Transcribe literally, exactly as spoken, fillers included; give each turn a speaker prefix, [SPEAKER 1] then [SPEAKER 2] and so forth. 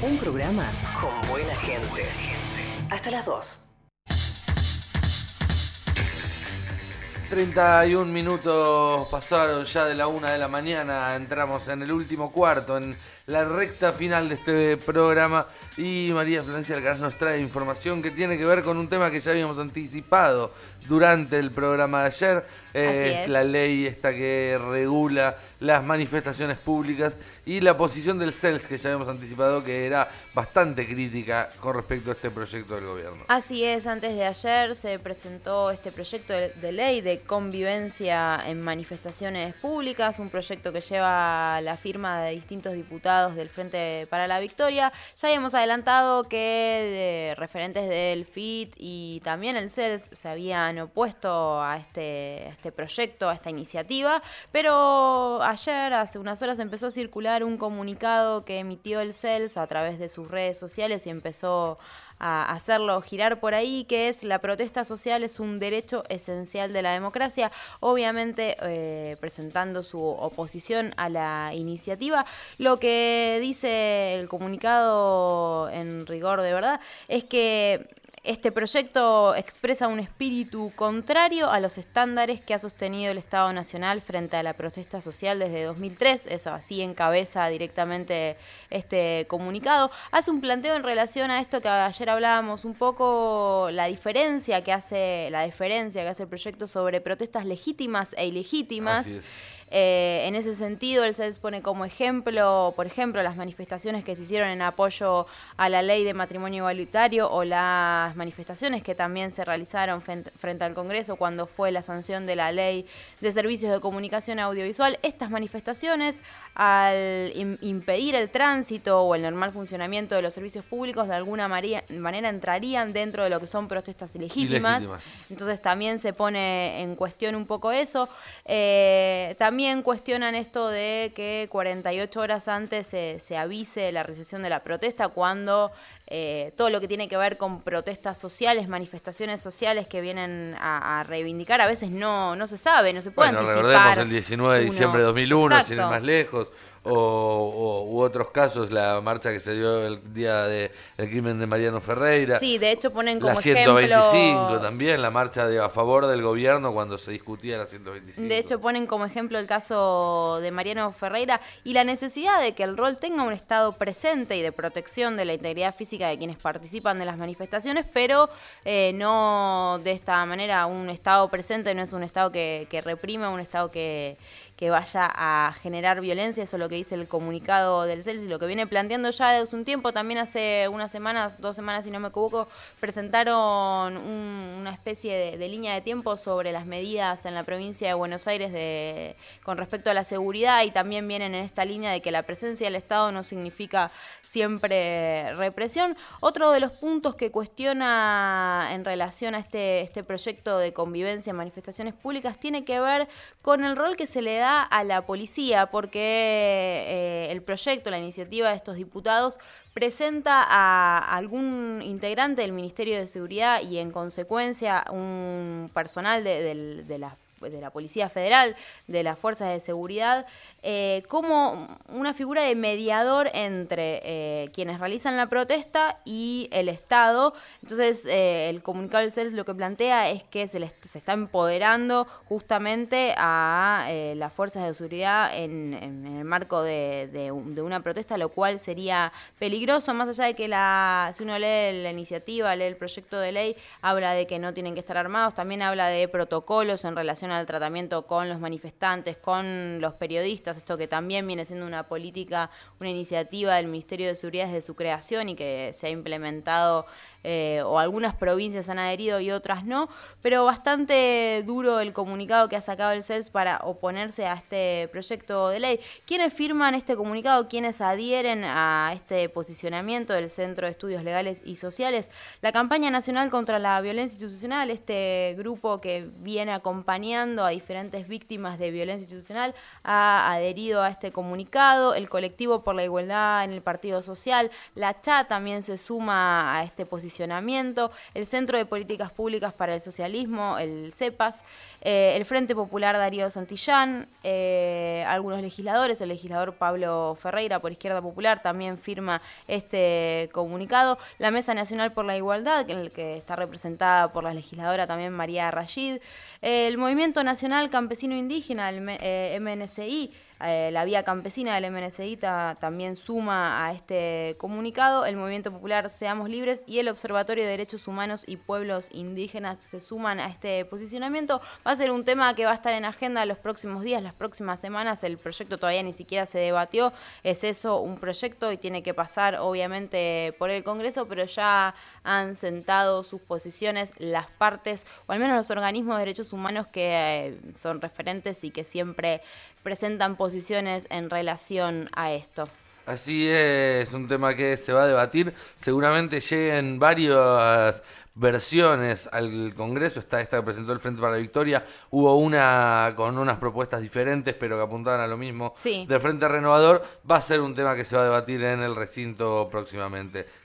[SPEAKER 1] Un programa con buena gente. Hasta las dos.
[SPEAKER 2] treinta y un minutos pasaron ya de la una de la mañana, entramos en el último cuarto, en la recta final de este programa, y María Florencia Alcaraz nos trae información que tiene que ver con un tema que ya habíamos anticipado durante el programa de ayer. Eh, es la ley esta que regula las manifestaciones públicas y la posición del C E L S, que ya habíamos anticipado que era bastante crítica con respecto a este proyecto del gobierno.
[SPEAKER 3] Así es, antes de ayer se presentó este proyecto de, de ley de convivencia en manifestaciones públicas, un proyecto que lleva la firma de distintos diputados del Frente para la Victoria. Ya habíamos adelantado que de referentes del F I T y también el C E L S se habían opuesto a este, a este proyecto, a esta iniciativa, pero ayer, hace unas horas, empezó a circular un comunicado que emitió el C E L S a través de sus redes sociales y empezó a hacerlo girar por ahí, que es: la protesta social es un derecho esencial de la democracia. Obviamente eh, presentando su oposición a la iniciativa. Lo que dice el comunicado, en rigor de verdad, es que este proyecto expresa un espíritu contrario a los estándares que ha sostenido el Estado Nacional frente a la protesta social desde dos mil tres. Eso así encabeza directamente este comunicado. Hace un planteo en relación a esto que ayer hablábamos un poco, la diferencia que hace, la diferencia que hace el proyecto sobre protestas legítimas e ilegítimas.
[SPEAKER 2] Así es.
[SPEAKER 3] Eh, en ese sentido, el C E L S pone como ejemplo, por ejemplo, las manifestaciones que se hicieron en apoyo a la ley de matrimonio igualitario, o las manifestaciones que también se realizaron frente, frente al Congreso cuando fue la sanción de la ley de servicios de comunicación audiovisual. Estas manifestaciones, al im- impedir el tránsito o el normal funcionamiento de los servicios públicos, de alguna maria- manera entrarían dentro de lo que son protestas ilegítimas. ilegítimas. Entonces también se pone en cuestión un poco eso. Eh, también También cuestionan esto de que cuarenta y ocho horas antes se, se avise la realización de la protesta, cuando eh, todo lo que tiene que ver con protestas sociales, manifestaciones sociales que vienen a, a reivindicar, a veces no, no se sabe, no se puede
[SPEAKER 2] bueno,
[SPEAKER 3] anticipar.
[SPEAKER 2] recordemos el diecinueve de diciembre de dos mil uno,
[SPEAKER 3] Exacto.
[SPEAKER 2] sin ir más lejos. O, o u otros casos, la marcha que se dio el día del crimen de Mariano Ferreira.
[SPEAKER 3] Sí, de hecho ponen como
[SPEAKER 2] la ciento veinticinco
[SPEAKER 3] ejemplo
[SPEAKER 2] también, la marcha de, a favor del gobierno cuando se discutía la ciento veinticinco.
[SPEAKER 3] De hecho ponen como ejemplo el caso de Mariano Ferreira y la necesidad de que el rol tenga un estado presente y de protección de la integridad física de quienes participan de las manifestaciones, pero eh, no de esta manera. Un estado presente no es un estado que, que reprime, un estado que... que vaya a generar violencia. Eso es lo que dice el comunicado del C E L S y lo que viene planteando ya desde un tiempo. También hace unas semanas, dos semanas si no me equivoco, presentaron un, una especie de, de línea de tiempo sobre las medidas en la provincia de Buenos Aires de, con respecto a la seguridad, y también vienen en esta línea de que la presencia del Estado no significa siempre represión. Otro de los puntos que cuestiona en relación a este, este proyecto de convivencia en manifestaciones públicas tiene que ver con el rol que se le da a la policía, porque eh, el proyecto, la iniciativa de estos diputados presenta a algún integrante del Ministerio de Seguridad y en consecuencia un personal de, de, de la de la Policía Federal, de las Fuerzas de Seguridad, eh, como una figura de mediador entre eh, quienes realizan la protesta y el Estado. Entonces, eh, el comunicado del C E L S lo que plantea es que se, les, se está empoderando justamente a eh, las Fuerzas de Seguridad en, en el marco de, de, de una protesta, lo cual sería peligroso, más allá de que la, si uno lee la iniciativa, lee el proyecto de ley, habla de que no tienen que estar armados, también habla de protocolos en relación al tratamiento con los manifestantes, con los periodistas, esto que también viene siendo una política, una iniciativa del Ministerio de Seguridad desde su creación y que se ha implementado, eh, o algunas provincias han adherido y otras no, pero bastante duro el comunicado que ha sacado el C E L S para oponerse a este proyecto de ley. ¿Quiénes firman este comunicado? ¿Quiénes adhieren a este posicionamiento del Centro de Estudios Legales y Sociales? La Campaña Nacional contra la Violencia Institucional, este grupo que viene acompañando a diferentes víctimas de violencia institucional, ha adherido a este comunicado. El Colectivo por la Igualdad en el Partido Social, la C H A, también se suma a este posicionamiento posicionamiento, el Centro de Políticas Públicas para el Socialismo, el CEPAS, eh, el Frente Popular Darío Santillán, eh, algunos legisladores, el legislador Pablo Ferreira por Izquierda Popular también firma este comunicado, la Mesa Nacional por la Igualdad, que, que está representada por la legisladora también María Rayid, eh, el Movimiento Nacional Campesino Indígena, el eh, M N C I, eh, la Vía Campesina del M N C I ta, también suma a este comunicado, el Movimiento Popular Seamos Libres y el Observatorio de Derechos Humanos y Pueblos Indígenas se suman a este posicionamiento. Va a ser un tema que va a estar en agenda los próximos días, las próximas semanas. El proyecto todavía ni siquiera se debatió, es eso, un proyecto, y tiene que pasar obviamente por el Congreso, pero ya han sentado sus posiciones las partes, o al menos los organismos de derechos humanos que eh, son referentes y que siempre presentan posiciones en relación a esto.
[SPEAKER 2] Así es, un tema que se va a debatir, seguramente lleguen varias versiones al Congreso. Está esta que presentó el Frente para la Victoria, hubo una con unas propuestas diferentes pero que apuntaban a lo mismo,
[SPEAKER 3] sí,
[SPEAKER 2] del Frente Renovador. Va a ser un tema que se va a debatir en el recinto próximamente.